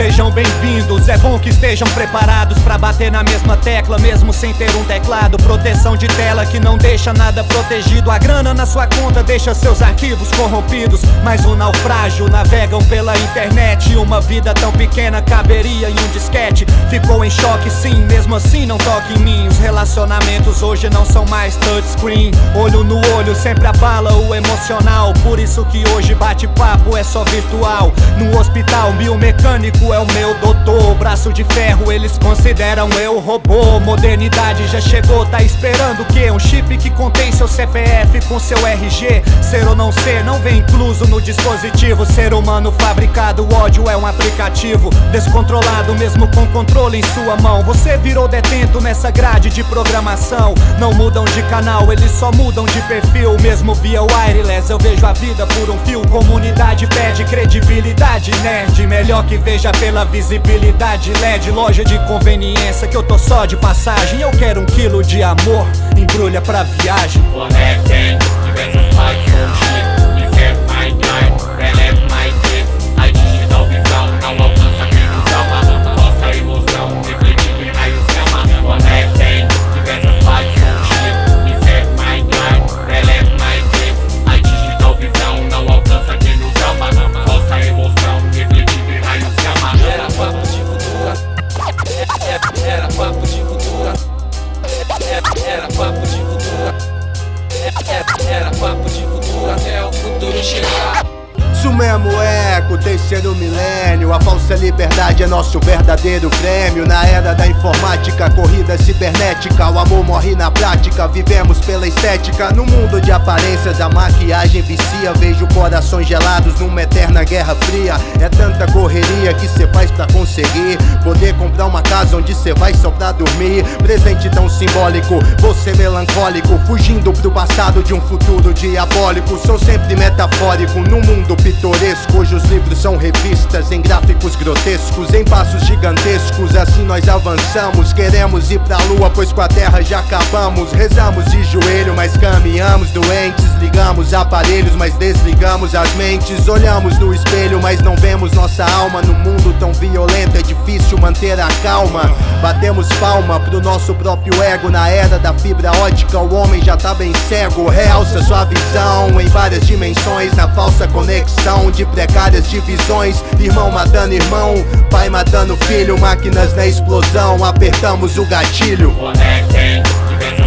Sejam bem-vindos, é bom que estejam preparados pra bater na mesma tecla, mesmo sem ter um teclado. Proteção de tela que não deixa nada protegido. A grana na sua conta deixa seus arquivos corrompidos. Mas um naufrágio navegam pela internet. Uma vida tão pequena caberia em um disquete. Ficou em choque sim, mesmo assim não toque em mim. Os relacionamentos hoje não são mais touchscreen. Olho no olho sempre abala o emocional. Por isso que hoje bate-papo é só virtual. No hospital, biomecânico é o meu doutor. Braço de ferro eles consideram eu robô. Modernidade já chegou, tá esperando o quê? Um chip que contém seu CPF com seu RG. Ser ou não ser não vem incluso no dispositivo. Ser humano fabricado, o ódio é um aplicativo. Descontrolado mesmo com controle em sua mão. Você virou detento nessa grade de programação. Não mudam de canal, eles só mudam de perfil. Mesmo via wireless eu vejo a vida por um fio. Comunidade pede credibilidade, nerd. Melhor que veja pela visibilidade LED. Loja de conveniência que eu tô só de passagem. Eu quero 1 quilo de amor, embrulha pra viagem. Conectem diversas partes com chip. Insert my guard, releve my dick. A digital visão não alcança quem nos ama. Nossa ilusão refletindo em raios gama. Conectem diversas partes com chip. Insert my guard, releve my dick. A digital visão não alcança quem nos ama. Nossa ilusão refletindo em raios gama. Era papo de futuro. Era papo de futuro. Era papo de futuro. Era papo de futuro até o futuro chegar. Isso mesmo, eco, terceiro milênio. A falsa liberdade é nosso verdadeiro prêmio. Na era da informática, corrida cibernética. O amor morre na prática, vivemos pela estética. No mundo de aparências a maquiagem vicia. Vejo corações gelados numa eterna guerra fria. É tanta correria que cê faz pra conseguir poder comprar uma casa onde cê vai só pra dormir. Presente tão simbólico, você melancólico, fugindo pro passado de um futuro diabólico. Sou sempre metafórico num mundo pitoresco, cujos livros são revistas em gráficos grotescos, em passos gigantescos. Assim nós avançamos, queremos ir pra lua, pois com a terra já acabamos. Rezamos de joelho, mas caminhamos doentes. Ligamos aparelhos, mas desligamos as mentes. Olhamos no espelho, mas não vemos nossa alma. No mundo tão violento é difícil manter a calma. Batemos palma pro nosso próprio ego. Na era da fibra ótica o homem já tá bem cego. Realça sua visão em várias dimensões, na falsa conexão de precárias divisões. Irmão matando irmão, pai matando filho. Máquinas na explosão, apertamos o gatilho. Conectem diversas